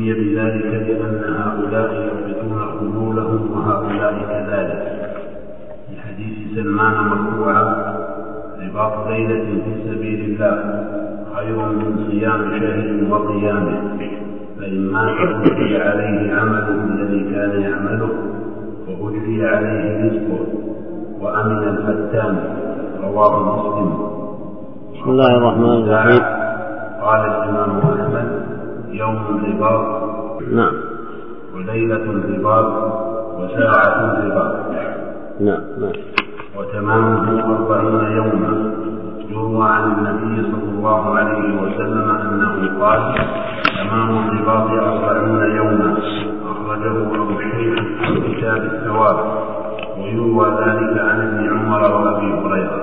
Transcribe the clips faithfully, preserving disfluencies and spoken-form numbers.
سمي بذلك لأن هؤلاء يربطون خيولهم وهؤلاء كذلك. في حديث سلمان مرفوعا: رباط ليلة في سبيل الله خير من صيام شهر وقيامه، فإن مات أجري عليه عمله الذي كان يعمله وأجري عليه رزقه وأمن الفتان. رواه مسلم. بسم الله الرحمن الرحيم. قال الإمام أحمد: يوم الرباط نعم، وليلة الرباط وساعة الرباط نعم نعم، وتمامه أربعين يوما. يروى عن النبي صلى الله عليه وسلم أنه قال: تمام الرباط أربعون يوما. أخرجه أبو الشيخ في كتاب الثواب. ويروى ذلك عن ابن عمر وأبي هريرة.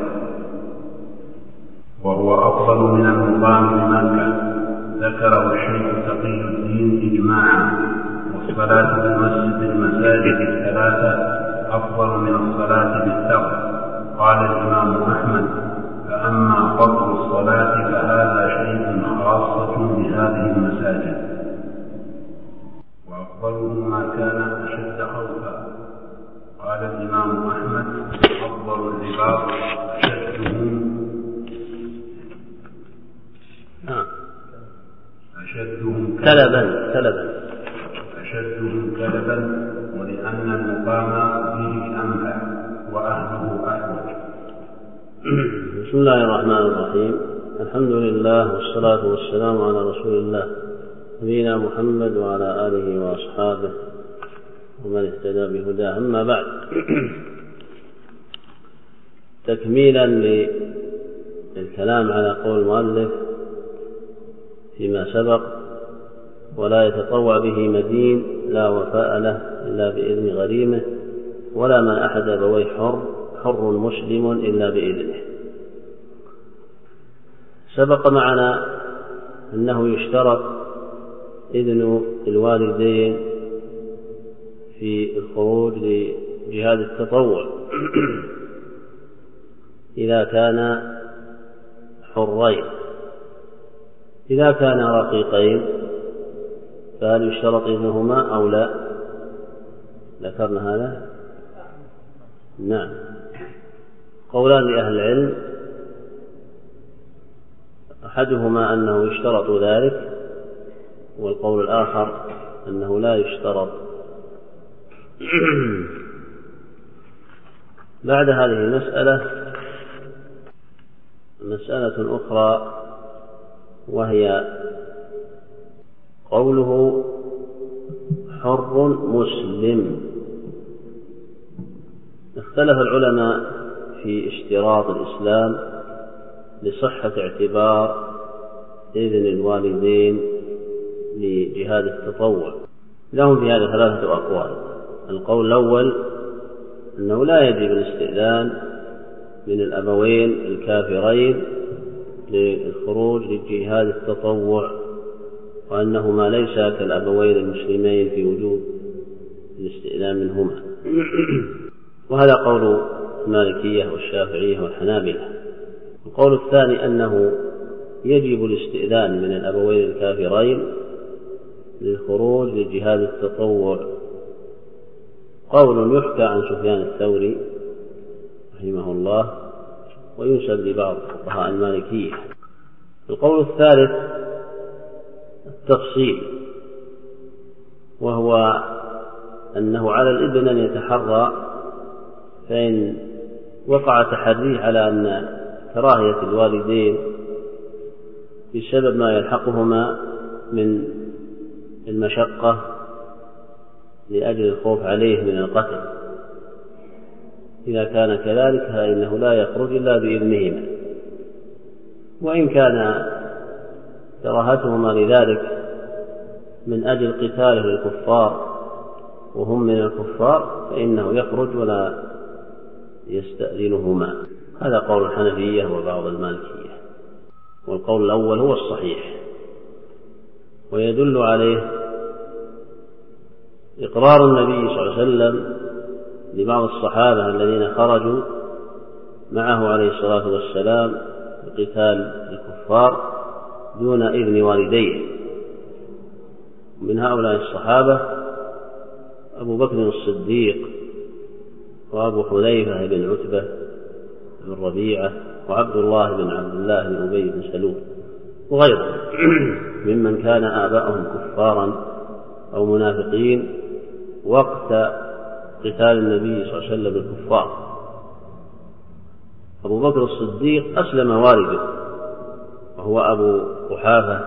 وهو أفضل من المقام بمكة. ذكره الشيخ تقي الدين إجماعا. والصلاة بالمسجد المساجد الثلاثة أفضل من الصلاة بالثغر. قال الإمام أحمد: فأما فضل الصلاة فهذا شيء خاصة بهذه المساجد، وأفضله ما كان أشد خوفا. قال الإمام أحمد: أفضل الرباط أشدهم أشدهم كلبا كلبا أشدهم كلبا، ولأن المقام به أنفع وأهله أحوج. بسم الله الرحمن الرحيم. الحمد لله والصلاة والسلام على رسول الله نبينا محمد وعلى آله وأصحابه ومن اهتدى بهداه. أما بعد، تكميلا للكلام على قول المؤلف فيما سبق: ولا يتطوع به مدين لا وفاء له إلا بإذن غريمه، ولا من أحد أبويه حر حر مسلم إلا بإذنه. سبق معنا أنه يشترط إذن الوالدين في الخروج لجهاد التطوع إذا كان حرين. إذا كان رقيقين فهل يشترط إذنهما أو لا؟ ذكرنا هذا. نعم، قولان لأهل العلم: أحدهما أنه يشترط ذلك، والقول الآخر أنه لا يشترط. بعد هذه المسألة مسألة أخرى، وهي قوله حر مسلم. اختلف العلماء في اشتراط الإسلام لصحة اعتبار إذن الوالدين لجهاد التطوع. لهم في هذا ثلاثة أقوال. القول الأول أنه لا يجب الاستئذان من الأبوين الكافرين للخروج لجهاد التطوع، وأنهما ليس كالأبوين المسلمين في وجوب الاستئذان منهما. وهذا قول المالكية والشافعية والحنابلة. القول الثاني أنه يجب الاستئذان من الأبوين الكافرين للخروج لجهاد التطوع. قول يحكى عن سفيان الثوري رحمه الله وينسب لبعض فقهاء المالكية. القول الثالث التفصيل، وهو أنه على الابن أن يتحرى، فإن وقع تحريه على أن كراهية الوالدين بسبب ما يلحقهما من المشقة لأجل الخوف عليه من القتل، إذا كان كذلك فإنه لا يخرج إلا بإذنهما. وإن كان كراهتهما لذلك من أجل قتاله للكفار وهم من الكفار فإنه يخرج ولا يستأذنهما. هذا قول الحنفية وبعض المالكية، والقول الأول هو الصحيح. ويدل عليه إقرار النبي صلى الله عليه وسلم لبعض الصحابة الذين خرجوا معه عليه الصلاة والسلام لقتال الكفار دون إذن والديه، من هؤلاء الصحابة أبو بكر الصديق وأبو حذيفة بن عتبة بن ربيعة وعبد الله بن عبد الله بن أبي بن سلول وغيرهم ممن كان آباؤهم كفارا أو منافقين وقت قتال النبي صلى الله عليه وسلم بالكفار. أبو بكر الصديق أسلم والده وهو أبو قحافة،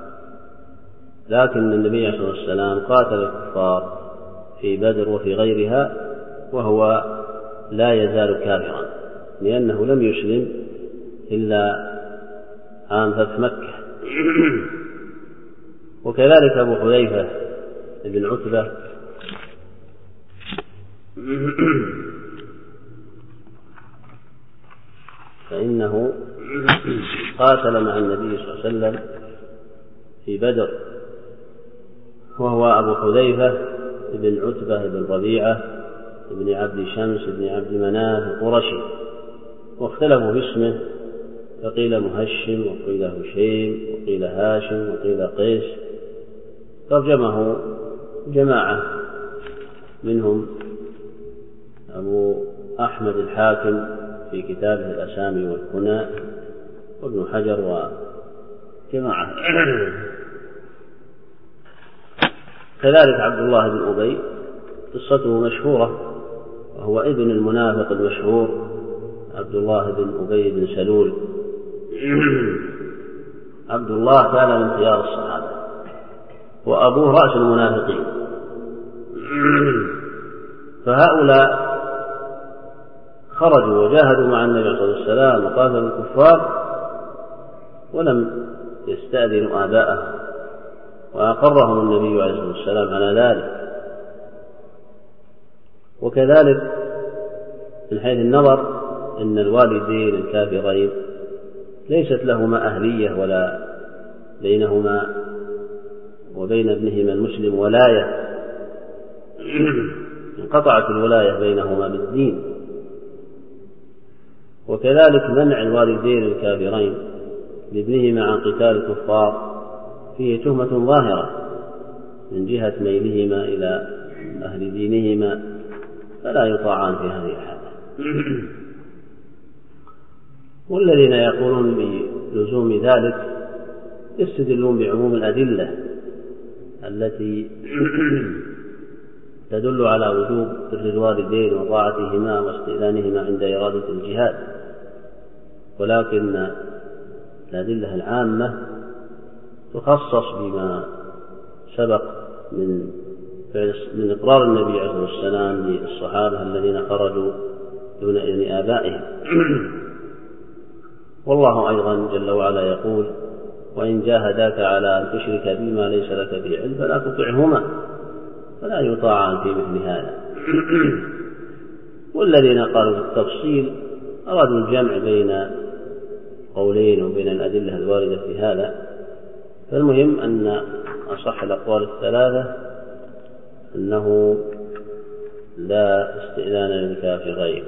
لكن النبي صلى الله عليه وسلم قاتل الكفار في بدر وفي غيرها وهو لا يزال كافرا، لأنه لم يسلم إلا عام فتح مكة. وكذلك أبو حذيفة بن عتبة فإنه قاتل مع النبي صلى الله عليه وسلم في بدر، وهو أبو حذيفة بن عتبة بن ربيعة بن عبد شمس بن عبد مناف القرشي، واختلفوا في اسمه، فقيل مهشم وقيل هشيم وقيل هاشم وقيل قيس. ترجمه جماعة منهم أبو أحمد الحاكم في كتابه الأسامي والكنى وابن حجر وجماعة. كذلك عبد الله بن أبي قصته مشهورة، وهو ابن المنافق المشهور عبد الله بن أبي بن سلول. عبد الله كان من خيار الصحابة وأبوه رأس المنافقين، فهؤلاء خرجوا وجاهدوا مع النبي صلى الله عليه وسلم وقاتلوا الكفار ولم يستأذنوا آباءهم، وأقرهم النبي عليه الصلاة والسلام على ذلك. وكذلك من حيث النظر إن الوالدين الكافرين ليست لهما أهلية ولا بينهما وبين ابنهما المسلم ولاية، انقطعت الولاية بينهما بالدين. وكذلك منع الوالدين الكافرين لابنهما عن قتال الكفار فيه تهمة ظاهرة من جهة ميلهما إلى أهل دينهما، فلا يطاعان في هذه الحالة. والذين يقولون بلزوم ذلك يستدلون بعموم الأدلة التي تدل على وجوب بر الوالدين وطاعتهما واستئذانهما عند إرادة الجهاد، ولكن الأدلة العامة تخصص بما سبق من من إقرار النبي عليه الصلاة والسلام للصحابة الذين خرجوا دون إذن آبائهم. والله أيضا جل وعلا يقول: وإن جاهداك على أن تشرك بما ليس لك به علم فلا تطعهما، فلا يطاعان في مثل هذا. والذين قالوا بالتفصيل أرادوا الجمع بين قولين وبين الأدلة الواردة في هذا. فالمهم أن أصح الأقوال الثلاثة أنه لا استئذان للكافرين.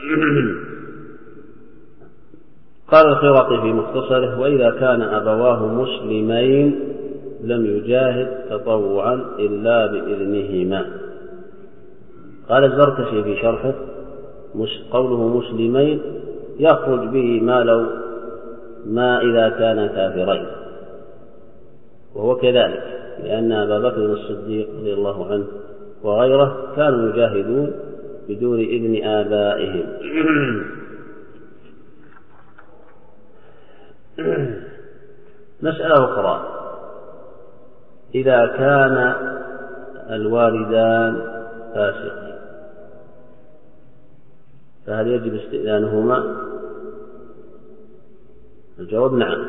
قال الخراقي في مختصره: وإذا كان أبواه مسلمين لم يجاهد تطوعا إلا بإذنهما. قال الزركشي في شرحه: قوله مسلمين يخرج به ما لو ما إذا كان كافرين، وهو كذلك، لأن أبا بكر الصديق رضي الله عنه وغيره كانوا يجاهدون بدون إذن آبائهم. مسألة أخرى: إذا كان الوالدان فاسقين فهل يجب استئذانهما؟ الجواب نعم،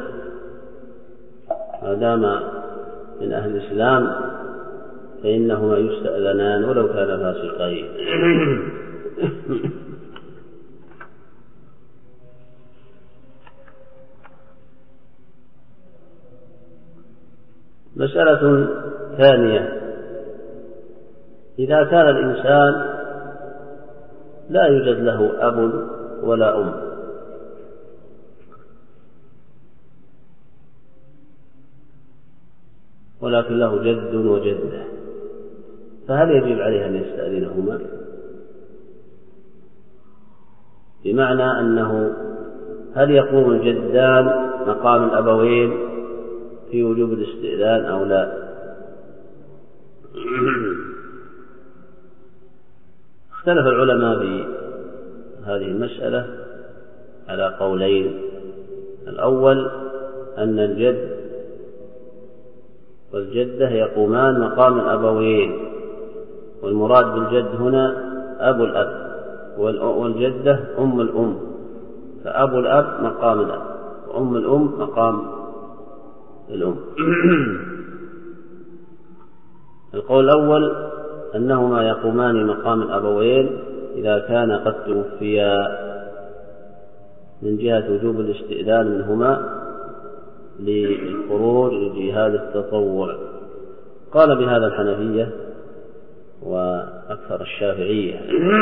ما دام من أهل الإسلام فإنهما يستأذنان ولو كان فاسقين. مسألة ثانية: إذا كان الإنسان لا يوجد له أب ولا أم، ولكن له جد وجدة، فهل يجب عليه أن يستأذنهما؟ بمعنى أنه هل يقوم الجدان مقام الأبوين في وجوب الاستئذان أو لا؟ اختلف العلماء في هذه المسألة على قولين. الأول أن الجد والجدة يقومان مقام الأبوين، والمراد بالجد هنا أبو الأب، والجدة أم الأم، فأبو الأب مقام الأب وأم الأم مقام الأم. القول الأول أنهما يقومان مقام الأبوين إذا كان قد توفيا من جهة وجوب الاستئذان منهما للخروج لجهاد التطوع. قال بهذا الحنفية وأكثر الشافعية.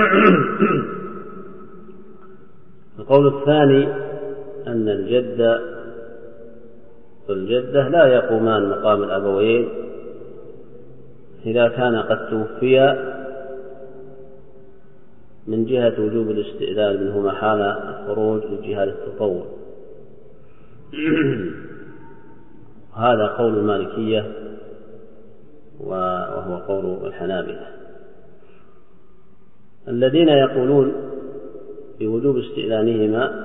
القول الثاني أن الجد والجدة لا يقومان مقام الأبوين إذا كان قد توفيا من جهة وجوب الاستئذان منهما حال الخروج لجهاد التطوع. هذا قول المالكية وهو قول الحنابلة. الذين يقولون بوجوب استئذانهما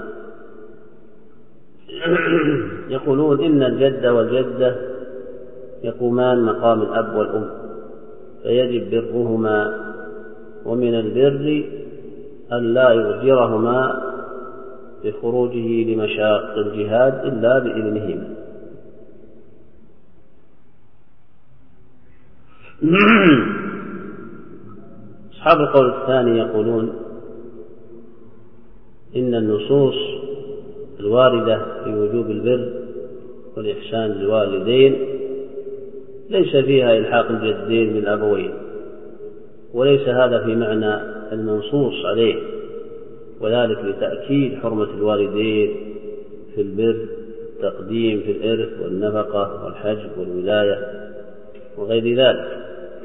يقولون إن الجد والجدة يقومان مقام الأب والأم، فيجب برهما، ومن البر أن لا يغجرهما بخروجه لمشاق الجهاد إلا بإذنهما. أصحاب القول الثاني يقولون إن النصوص الواردة في وجوب البر والإحسان للوالدين ليس فيها إلحاق الجدين بالأبوين، وليس هذا في معنى المنصوص عليه، وذلك لتأكيد حرمة الوالدين في البر، التقديم في الإرث والنفقة والحجب والولاية وغير ذلك.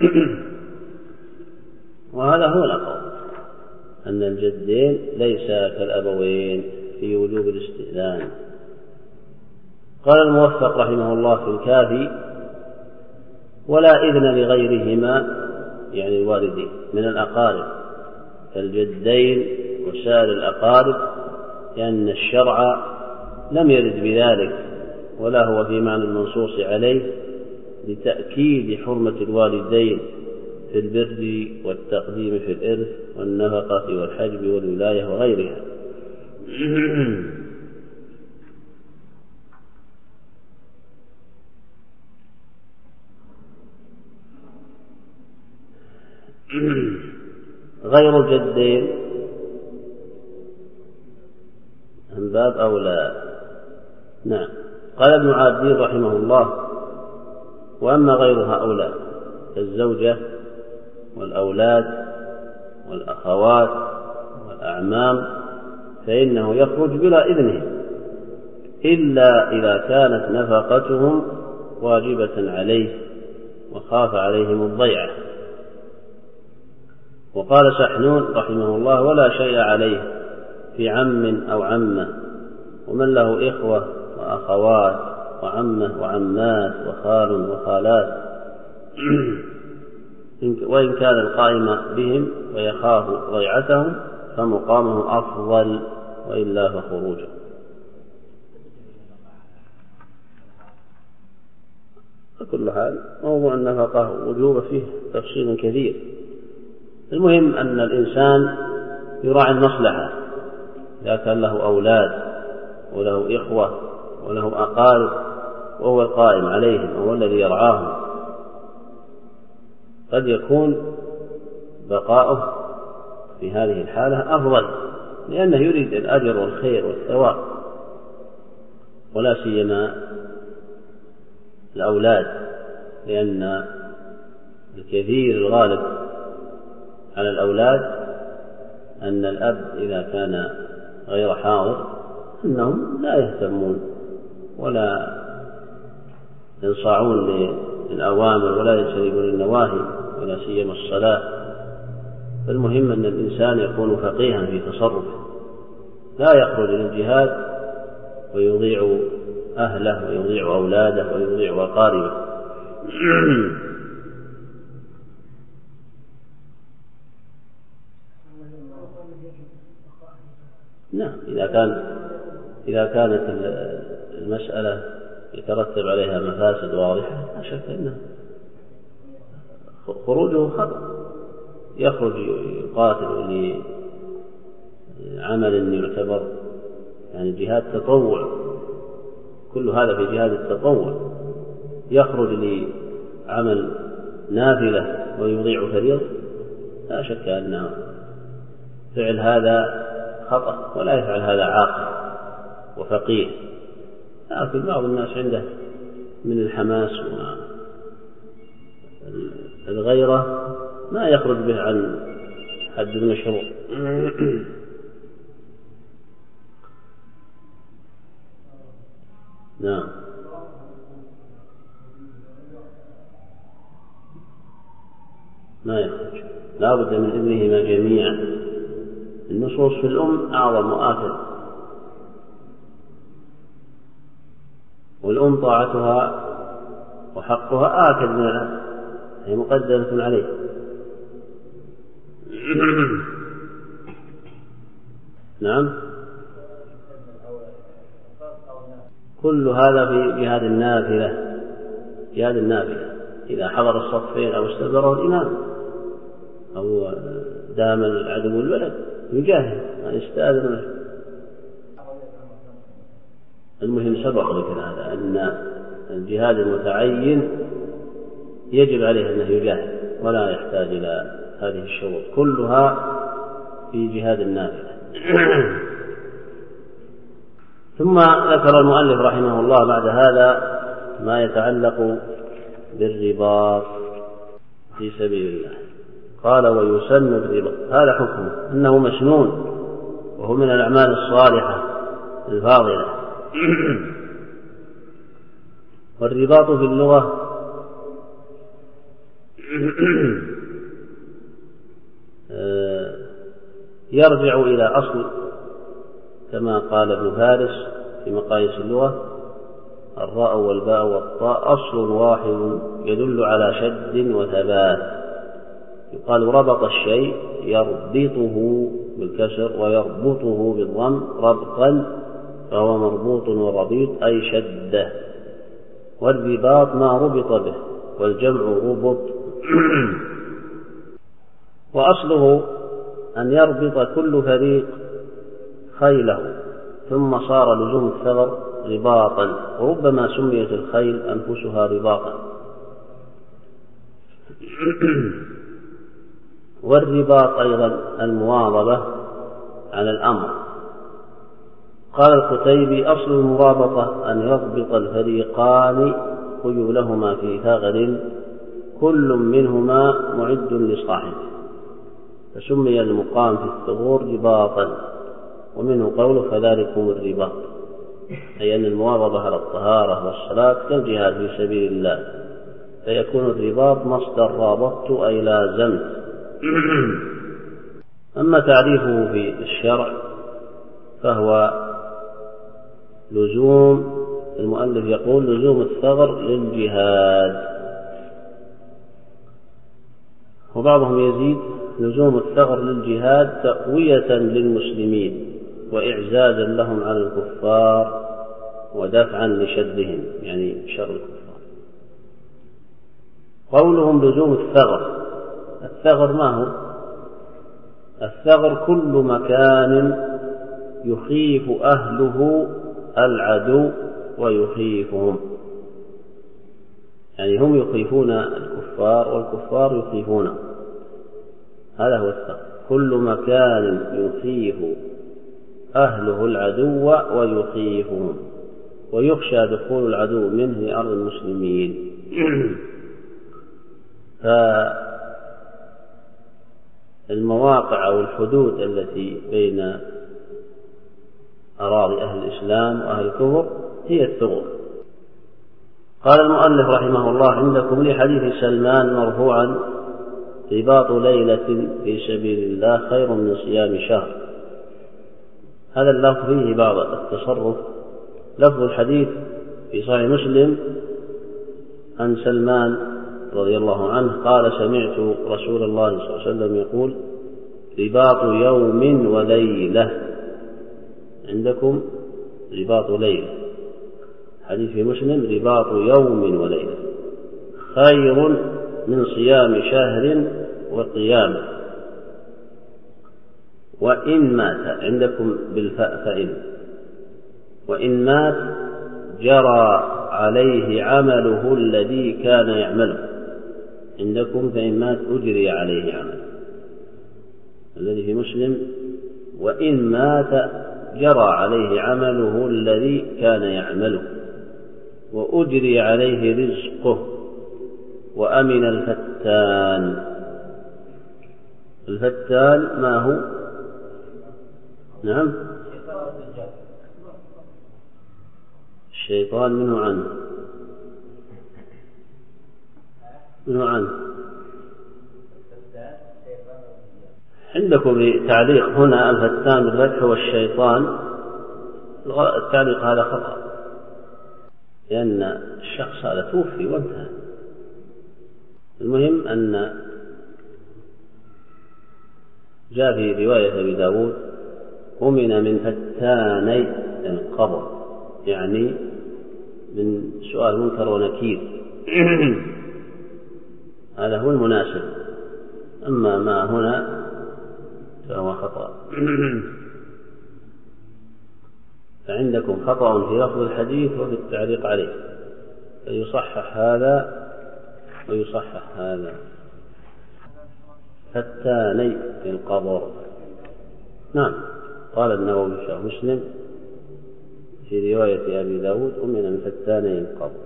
وهذا هو القول، أن الجدين ليس كالأبوين في وجوب الاستئذان. قال الموفق رحمه الله في الكافي: ولا إذن لغيرهما، يعني الوالدين، من الأقارب كالجدين وسائر الأقارب، لأن الشرع لم يرد بذلك، ولا هو في معنى المنصوص عليه، لتأكيد حرمة الوالدين في البر والتقديم في الإرث والنفقة والحجب والولاية وغيرها. غير الجدين من باب أولى. نعم. قال ابن عابدين رحمه الله: وأما غير هؤلاء كالزوجة والأولاد والأخوات والأعمام فإنه يخرج بلا إذنهم، إلا إذا كانت نفقتهم واجبة عليه وخاف عليهم الضيعة. وقال سحنون رحمه الله: ولا شيء عليه في عم أو عمة، ومن له إخوة وأخوات وعمة وعمات وخال وخالات، وإن كان القائم بهم ويخاف ضيعتهم فمقامه أفضل، وإلا فخروجه. كل حال موضوع النفقة وجوب فيه تفصيل كثير. المهم أن الإنسان يراعي المصلحة، إذا كان له أولاد وله إخوة وله أقارب وهو القائم عليهم وهو الذي يرعاهم، قد يكون بقاؤه في هذه الحالة أفضل، لأنه يريد الأجر والخير والثواب، ولا سيما الأولاد، لأن الكثير الغالب على الأولاد أن الأب إذا كان غير حاضر أنهم لا يهتمون ولا ينصاعون للأوامر ولا يجتنبوا للنواهي ولا سيما الصلاة. فالمهم أن الإنسان يكون فقيها في تصرفه، لا يخرج للجهاد ويضيع أهله ويضيع أولاده ويضيع أقاربه. نعم، إذا كان إذا كانت المسألة يترتب عليها مفاسد واضحة لا شك أن خروجه خطأ. يخرج يقاتل لعمل يعتبر يعني جهاد تطوع، كل هذا في جهاد التطوع. يخرج لعمل نافلة ويضيع فريضة، لا شك أن فعل هذا خطأ، ولا يفعل هذا عاقل وفقيه. لكن بعض الناس عنده من الحماس والغيرة ما يخرج به عن حد المشروع. نعم، ما يخرج، لا بد من إذنهما جميعا. النصوص في الأم أعظم وآكد، والأم طاعتها وحقها آكد من الأب، هي مقدمة عليه. نعم، كل هذا في جهاد النافلة. جهاد النافلة إذا حضر الصفين أو استدبره الإمام أو دام العدو الولد يجاهد ما يستأذن. المهم سبق ذكر هذا أن الجهاد المتعين يجب عليه أنه يجاهد ولا يحتاج إلى هذه الشروط، كلها في جهاد النافلة. ثم ذكر المؤلف رحمه الله بعد هذا ما يتعلق بالرباط في سبيل الله. قال: ويسن الرباط، هذا حكمه أنه مسنون وهو من الأعمال الصالحة الفاضلة. والرباط في اللغة يرجع إلى أصل، كما قال ابن فارس في مقاييس اللغة: الراء والباء والطاء أصل واحد يدل على شد وثبات. يقال ربط الشيء يربطه بالكسر ويربطه بالضم ربطا، فهو مربوط وربيط أي شده. والرباط ما ربط به، والجمع ربط. وأصله أن يربط كل فريق خيله، ثم صار لزوم الثغر رباطا، وربما سميت الخيل أنفسها رباطا. والرباط أيضا المواظبة على الأمر. قال القتيبي: أصل المرابطة أن يربط الفريقان خيولهما في ثغر كل منهما معد لصاحبه، فسمي المقام في الثغور رباطا، ومنه قوله: فذلكم الرباط، أي أن المواظبة على الطهارة والصلاة كالجهاد في سبيل الله، فيكون الرباط مصدر رابطت أي لازمت. أما تعريفه في الشرع فهو لزوم، المؤلف يقول: لزوم الثغر للجهاد. وبعضهم يزيد: لزوم الثغر للجهاد تقوية للمسلمين وإعزازا لهم على الكفار ودفعا لشدهم، يعني شر الكفار. قولهم لزوم الثغر، الثغر ما هو؟ الثغر كل مكان يخيف أهله العدو ويخيفهم، يعني هم يخيفون الكفار والكفار يخيفونه، هذا هو الثغر. كل مكان يخيف أهله العدو ويخيفهم، ويخشى دخول العدو منه لأرض المسلمين. فالمواقع أو الحدود التي بين أراضي أهل الإسلام وأهل الكفر هي الثغور. قال المؤلف رحمه الله: عندكم لحديث سلمان مرفوعا: رباط ليلة في سبيل الله خير من صيام شهر. هذا اللفظ فيه بعض التصرف. لفظ الحديث في صحيح مسلم عن سلمان رضي الله عنه قال: سمعت رسول الله صلى الله عليه وسلم يقول: رباط يوم وليلة. عندكم رباط ليلة، حديث في مسلم رباط يوم وليلة خير من صيام شهر وقيامه. وإن مات، عندكم بالفاء فإن، وإن مات جرى عليه عمله الذي كان يعمله. عندكم فإن مات أجري عليه عمله، الذي في مسلم وإن مات جرى عليه عمله الذي كان يعمله وأجري عليه رزقه وأمن الفتان. الفتان ما هو؟ نعم، الشيطان منه عنه منه عنه عندكم تعليق هنا الفتان بالفتح والشيطان. التعليق هذا خطأ، لأن الشخص هذا توفي وانتهى. المهم أن جاء في رواية أبي داود: أمن من فتاني القبر، يعني من سؤال منكر ونكير. هذا هو المناسب، أما ما هنا فهو خطأ. فعندكم خطأ في لفظ الحديث وفي التعليق عليه، فيصحح هذا ويصحح هذا. فتاني في القبر. نعم، قال النووي في شرح مسلم في رواية أبي داود: أمن من فتاني القبر.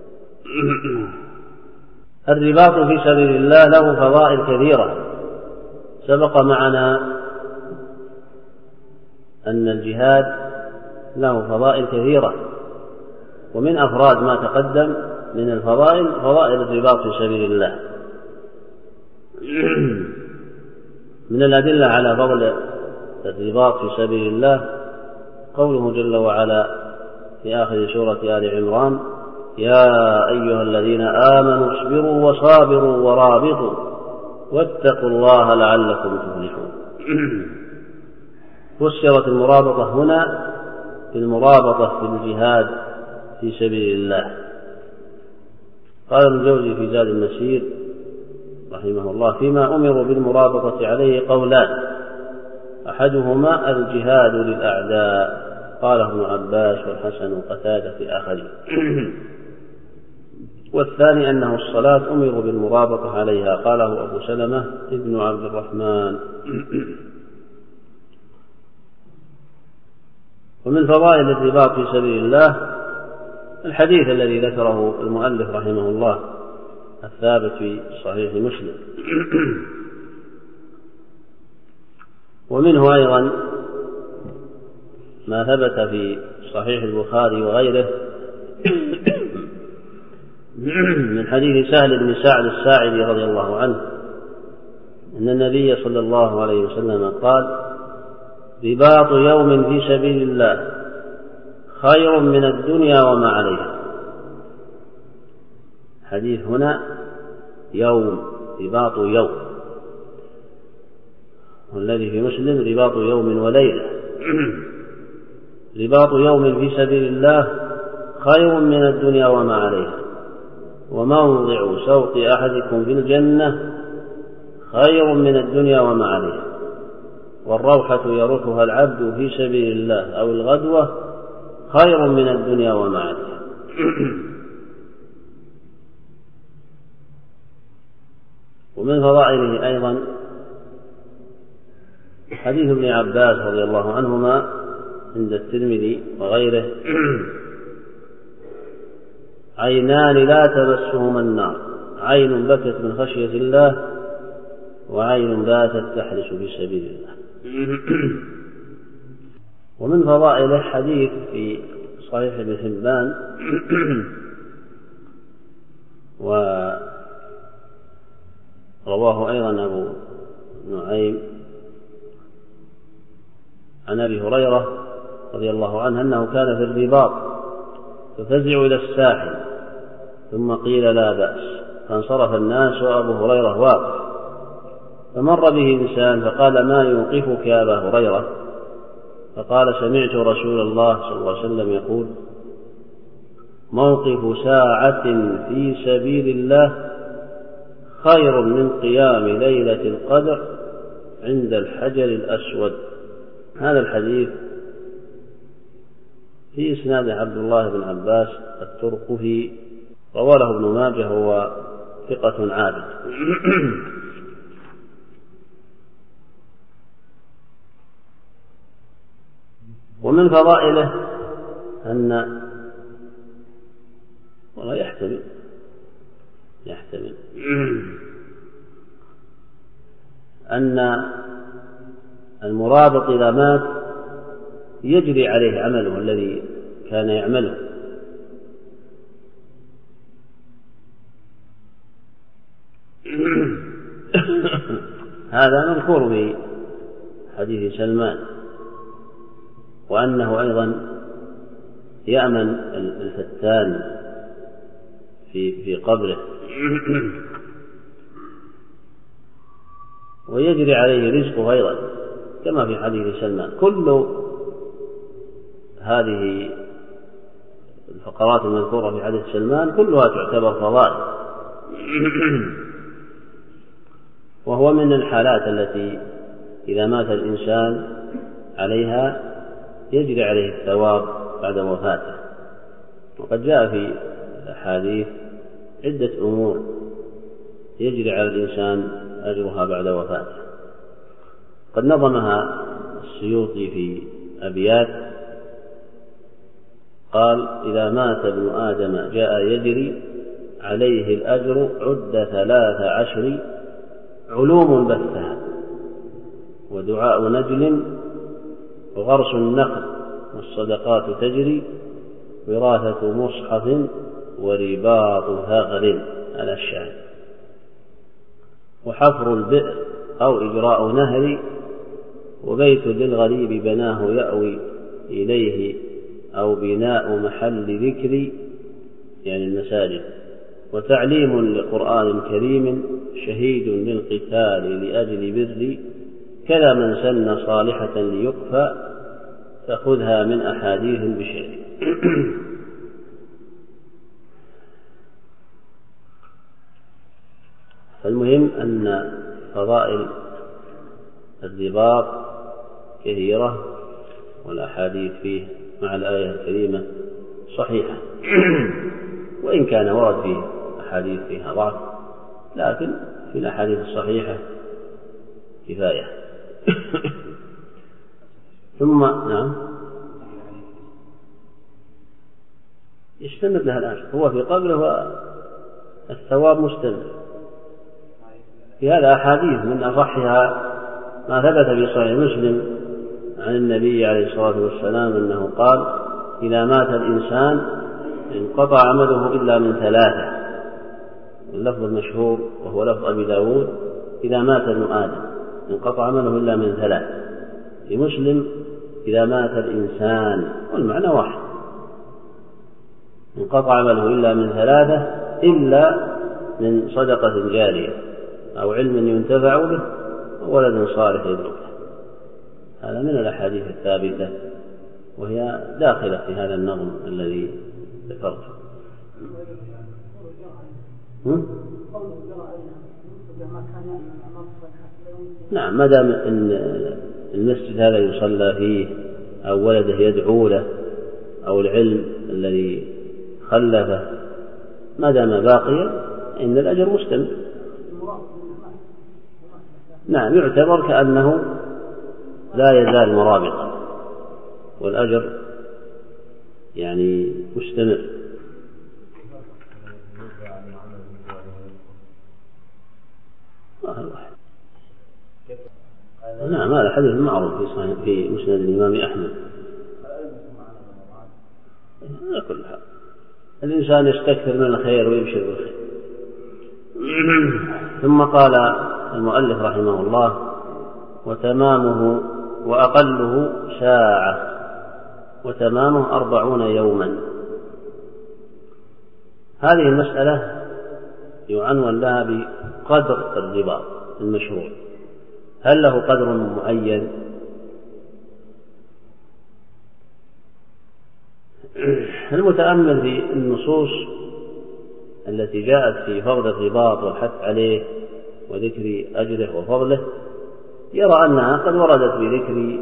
الرباط في سبيل الله له فضائل كثيرة. سبق معنا أن الجهاد له فضائل كثيرة، ومن أفراد ما تقدم من الفضائل فضائل الرباط في سبيل الله. من الأدلة على فضل الرباط في سبيل الله قوله جل وعلا في آخر سورة آل عمران: يا أيها الذين آمنوا اصبروا وصابروا ورابطوا واتقوا الله لعلكم تفلحون. فسرت المرابطة هنا بالمرابطة في الجهاد في سبيل الله. قال ابن الجوزي في زاد المسير رحمه الله: فيما أمروا بالمرابطة عليه قولان: أحدهما الجهاد للأعداء، قاله ابن عباس والحسن وقتادة في آخرين. والثاني أنه الصلاة أمروا بالمرابطة عليها، قاله أبو سلمة ابن عبد الرحمن. ومن فضائل الرباط في سبيل الله الحديث الذي ذكره المؤلف رحمه الله الثابت في صحيح مسلم. ومنه أيضا ما ثبت في صحيح البخاري وغيره من حديث سهل بن سعد الساعدي رضي الله عنه أن النبي صلى الله عليه وسلم قال: رباط يوم في سبيل الله خير من الدنيا وما عليها. حديث هنا يوم، رباط يوم، والذي في مسلم رباط يوم وليلة. رباط يوم في سبيل الله خير من الدنيا وما عليها، وموضع سوط أحدكم في الجنة خير من الدنيا وما عليها، والروحة يروحها العبد في سبيل الله أو الغدوة خير من الدنيا وما عليها. ومن فضائله أيضا حديث ابن عباس رضي الله عنهما عند الترمذي وغيره: عينان لا تمسهما النار، عين بكت من خشية الله وعين باتت تحرس في سبيل الله. ومن فضائله حديث في صحيح ابن حبان ورواه أيضا أبو نعيم عن أبي هريرة رضي الله عنه أنه كان في الرباط ففزع إلى الساحل ثم قيل لا بأس، فانصرف الناس وأبو هريرة واقف، فمر به إنسان فقال ما يوقفك يا أبا هريرة؟ فقال سمعت رسول الله صلى الله عليه وسلم يقول موقف ساعة في سبيل الله خير من قيام ليلة القدر عند الحجر الأسود. هذا الحديث في إسناد عبد الله بن عباس الترقفي، رواه ابن ماجه وهو ثقة عابد. ومن فضائله أن والله يحتمل يحتمل أن المرابط إذا مات يجري عليه عمله الذي كان يعمله، هذا مذكور في حديث سلمان، وأنه أيضا يأمن الفتان في في قبره ويجري عليه رزقه أيضا كما في حديث سلمان. كل هذه الفقرات المذكورة في حديث سلمان كلها تعتبر فضائل، وهو من الحالات التي إذا مات الإنسان عليها يجري عليه الثواب بعد وفاته. وقد جاء في الأحاديث عدة أمور يجري على الإنسان أجرها بعد وفاته، قد نظمها السيوطي في أبيات قال إذا مات ابن آدم جاء يجري عليه الأجر عد ثلاث عشر علوم بثها ودعاء نجل وغرس النخل والصدقات تجري وراثة مصحف ورباط ثغر على الشاهد وحفر البئر أو إجراء نهر وبيت للغريب بناه يأوي إليه أو بناء محل ذكر يعني المساجد وتعليم لقرآن كريم شهيد للقتال لأجل بر كذا من سن صالحة ليقفى تأخذها من أحاديث بشر. فالمهم أن فضائل الرباط كثيرة والأحاديث فيه مع الآية الكريمة صحيحة، وإن كان ورد فيه أحاديث فيها ضعف لكن في الأحاديث الصحيحة كفاية. ثم نعم يستمر لها الأجر، هو في قبره والثواب مستمر. في هذا أحاديث من أصحها ما ثبت في صحيح مسلم عن النبي عليه الصلاة والسلام أنه قال إذا مات الإنسان انقطع عمله إلا من ثلاثة، اللفظ المشهور وهو لفظ أبي داود إذا مات ابن آدم انقطع عمله إلا من ثلاث، في مسلم إذا مات الإنسان والمعنى واحد انقطع عمله إلا من ثلاثة إلا من صدقة جارية أو علم ينتفع به وولد صالح يدركه. هذا من الأحاديث الثابتة وهي داخلة في هذا النظم الذي ذكرته. نعم ما دام ان المسجد هذا يصلى فيه او ولده يدعو له او العلم الذي خلفه ما دام باقيا ان الاجر مستمر. نعم يعتبر كأنه لا يزال مرابطا والاجر يعني مستمر. نعم هذا حديث معروف في صحيح في مسند الإمام أحمد. على كل حال الإنسان يستكثر من الخير ويبشر بالخير ثم قال المؤلف رحمه الله: وتمامه وأقله ساعة وتمامه أربعون يوما. هذه المسألة يعنون لها بقدر الرباط المشروع. هل له قدر معين؟ المتأمل في النصوص التي جاءت في فضل الرباط والحث عليه وذكر أجره وفضله يرى أنها قد وردت بذكر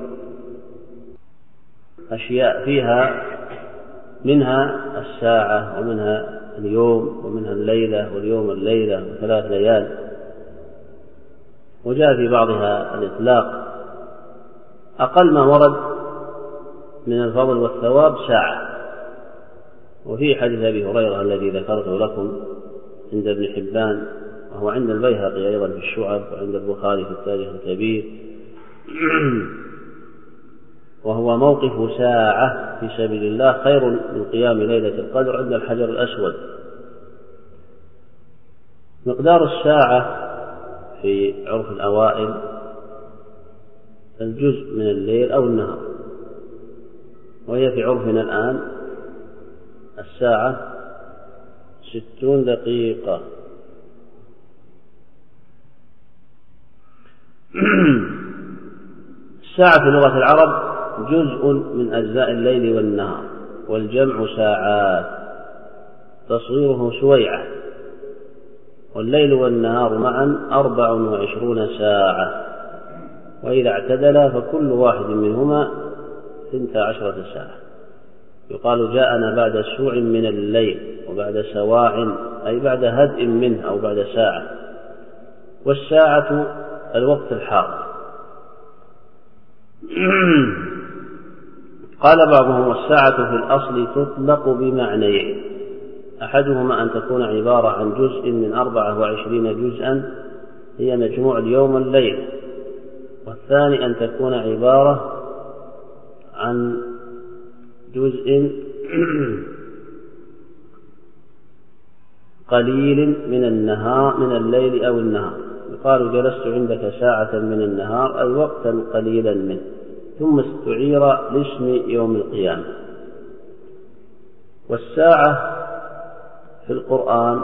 أشياء فيها منها الساعة ومنها اليوم ومنها الليلة واليوم الليلة وثلاث ليال، وجاء في بعضها الإطلاق. أقل ما ورد من الفضل والثواب ساعة. وفي حديث أبي هريرة الذي ذكرته لكم عند ابن حبان، وهو عند البيهقي أيضا في الشعب، وعند البخاري في التاريخ الكبير، وهو موقف ساعة في سبيل الله خير من قيام ليلة القدر عند الحجر الأسود. مقدار الساعة في عرف الأوائل الجزء من الليل أو النهار، وهي في عرفنا الآن الساعة ستون دقيقة. الساعة في لغة العرب جزء من أجزاء الليل والنهار، والجمع ساعات، تصغيره سويعة، والليل والنهار معا أربع وعشرون ساعة، وإذا اعتدلا فكل واحد منهما ثنتا عشرة ساعة. يقال جاءنا بعد سوع من الليل، وبعد سواع أي بعد هدء منه أو بعد ساعة. والساعة الوقت الحاضر. قال بعضهم: والساعة في الأصل تطلق بمعنيين: أحدهما أن تكون عبارة عن جزء من أربعة وعشرين جزءا هي مجموع اليوم والليل، والثاني أن تكون عبارة عن جزء قليل من النهار من الليل أو النهار. يقال جلست عندك ساعة من النهار أي وقتا قليلا منه، ثم استعير لاسم يوم القيامة. والساعة في القرآن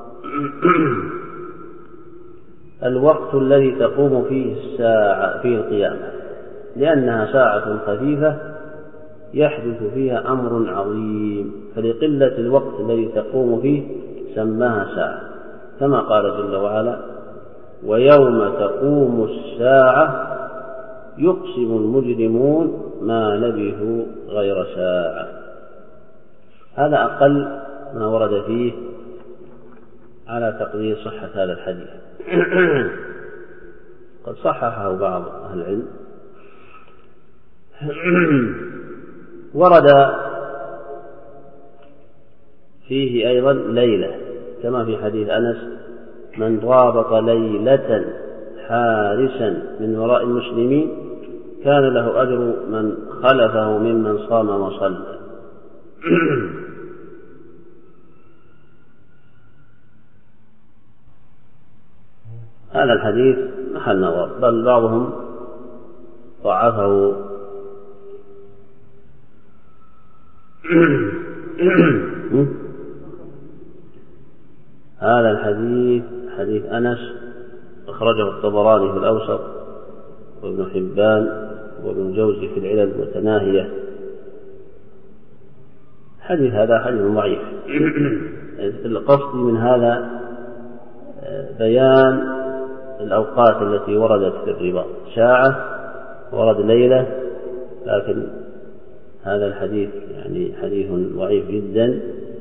الوقت الذي تقوم فيه الساعة فيه القيامة، لأنها ساعة خفيفة يحدث فيها أمر عظيم، فلقلة الوقت الذي تقوم فيه سماها ساعة، كما قال جل وعلا: ويوم تقوم الساعة يقسم المجرمون ما لبثوا غير ساعة. هذا أقل ما ورد فيه على تقدير صحة هذا الحديث. قد صححه بعض أهل العلم. ورد فيه أيضا ليلة، كما في حديث أنس: من رابط ليلة حارسا من وراء المسلمين كان له أجر من خلفه ممن صام وصلى. هذا الحديث محل نظر، بل بعضهم ضعفه. هذا الحديث حديث أنس أخرجه الطبراني في الأوسط، وابن حبان وابن جوزي في العلل المتناهية. حديث هذا حديث ضعيف. القصد من هذا بيان الأوقات التي وردت في الرباط. ساعة ورد ليلة، لكن هذا الحديث يعني حديث ضعيف جدا.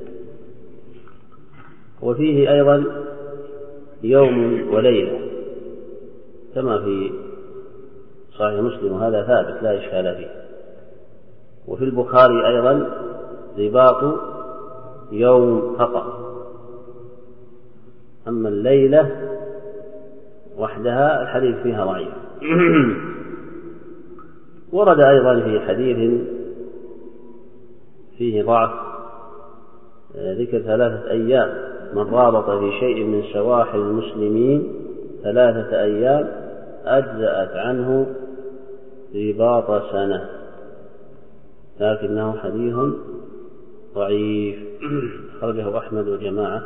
وفيه أيضا يوم وليلة كما في صحيح مسلم، وهذا ثابت لا إشكال فيه. وفي البخاري أيضا رباط يوم فقط، أما الليلة وحدها الحديث فيها ضعيف. ورد أيضا في حديث فيه ضعف ذكر ثلاثة أيام من رابط في شيء من سواحل المسلمين ثلاثة أيام أجزأت عنه رباط سنة، لكنه حديث ضعيف، خرجه أحمد وجماعة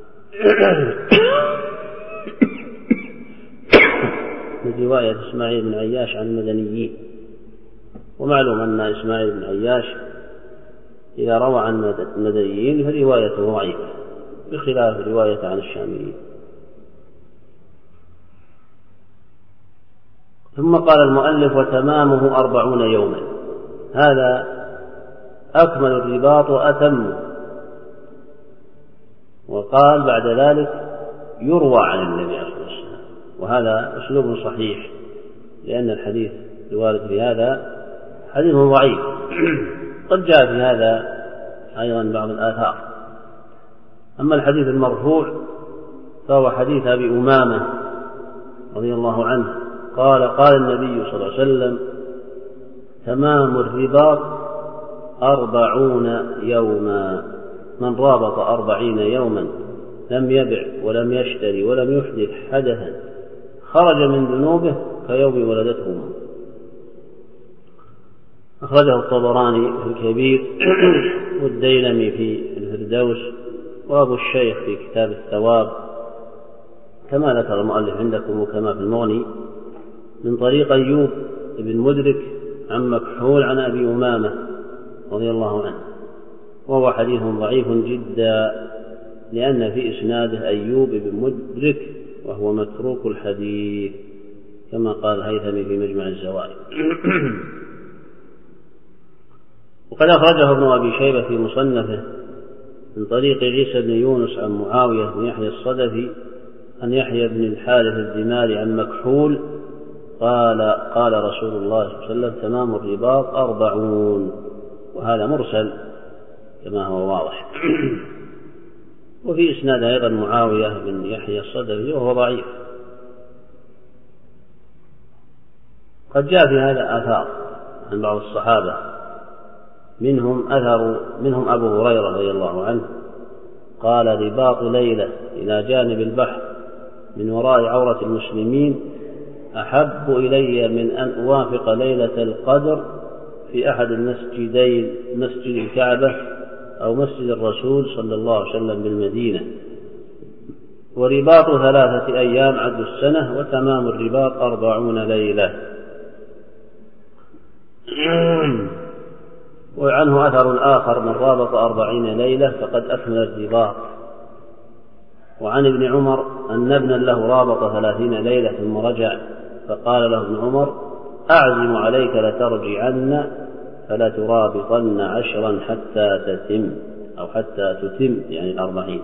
من رواية إسماعيل بن عياش عن المدنيين. ومعلوم أن إسماعيل بن عياش إذا روى عن المدنيين فروايته ضعيفة بخلاف رواية عن الشاميين. ثم قال المؤلف: وتمامه أربعون يوما، هذا أكمل الرباط وأتم. وقال بعد ذلك: يروى عن النبي عليه الصلاة والسلام، وهذا أسلوب صحيح، لأن الحديث الوارد في هذا حديث ضعيف. قد جاء في هذا أيضا بعض الآثار. أما الحديث المرفوع فهو حديث أبي أمامة رضي الله عنه قال: قال النبي صلى الله عليه وسلم: تمام الرباط أربعون يوما، من رابط أربعين يوما لم يبع ولم يشتري ولم يحدث حدثا خرج من ذنوبه كيوم ولدته أمه. أخرجه الطبراني في الكبير والديلمي في الفردوس وأبو الشيخ في كتاب الثواب، كما ذكر المؤلف عندكم وكما في المغني، من طريق أيوب بن مدرك عن مكحول عن أبي أمامة رضي الله عنه، وهو حديث ضعيف جدا، لأن في إسناده أيوب بن مدرك وهو متروك الحديث، كما قال الهيثمي في مجمع الزوائد. وقد أخرجه ابن أبي شيبة في مصنفه من طريق عيسى بن يونس عن معاوية بن يحيى الصدفي عن يحيى بن الحارث الدماري عن مكحول قال: قال رسول الله صلى الله عليه وسلم: تمام الرباط أربعون. وهذا مرسل كما هو واضح. وفي إسناد أيضا معاوية بن يحيى الصدفي وهو ضعيف. قد جاء في هذا آثار عن بعض الصحابة، منهم أثر منهم أبو هريرة رضي الله عنه قال: رباط ليلة إلى جانب البحر من وراء عورة المسلمين أحب إلي من أن أوافق ليلة القدر في أحد المسجدين، مسجد الكعبة أو مسجد الرسول صلى الله عليه وسلم بالمدينة. ورباط ثلاثة أيام عد السنة، وتمام الرباط أربعون ليلة. وعنه أثر آخر: من رابط أربعين ليلة فقد أكمل الرباط. وعن ابن عمر أن ابنا له رابط ثلاثين ليلة ثم رجع، فقال له ابن عمر: أعزم عليك لترجعن فلا ترابطن عشرا حتى تتم، أو حتى تتم يعني الأربعين.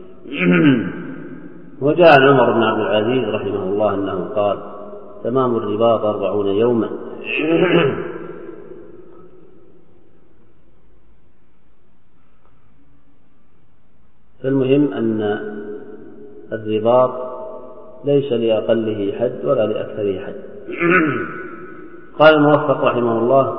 وجاء عن عمر بن عبد العزيز رحمه الله أنه قال: تمام الرباط أربعون يوما. فالمهم أن الرباط ليس لأقله حد ولا لأكثره حد. قال الموفق رحمه الله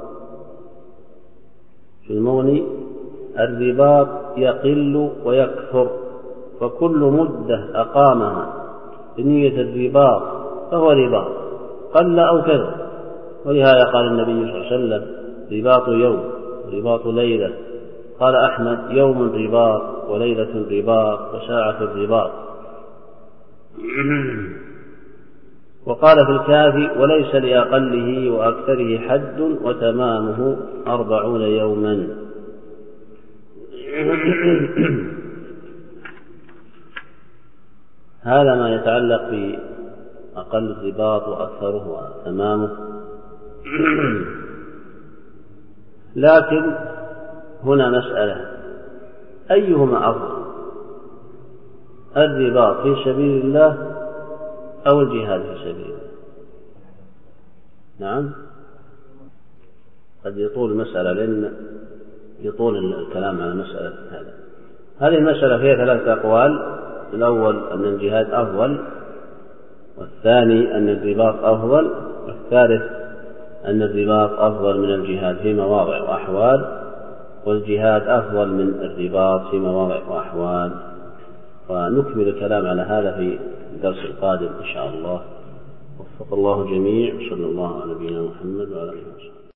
في المغني: الرباط يقل ويكثر، فكل مدة أقامها بنية الرباط فهو رباط، قل أو كثر. ولهذا قال النبي صلى الله عليه وسلم: رباط يوم رباط ليلة. قال أحمد: يوم رباط وليلة رباط وساعة رباط. وقال في الكافي: وليس لأقله وأكثره حد وتمامه أربعون يوما. هذا ما يتعلق بأقل الرباط وأكثره وتمامه. لكن هنا مسألة: أيهما أفضل، الرباط في سبيل الله أو الجهاد في سبيل الله؟ نعم، قد يطول المسألة، لأن يطول الكلام على مسألة هذا. هذه المسألة فيها ثلاثة أقوال: الأول أن الجهاد أفضل، والثاني أن الرباط أفضل، والثالث أن الرباط أفضل من الجهاد في مواضع وأحوال، والجهاد أفضل من الرباط في مواضع وأحوال. ونكمل الكلام على هذا في الدرس القادم إن شاء الله. وفق الله الجميع، وصلى الله على نبينا محمد وعلى آله وصحبه.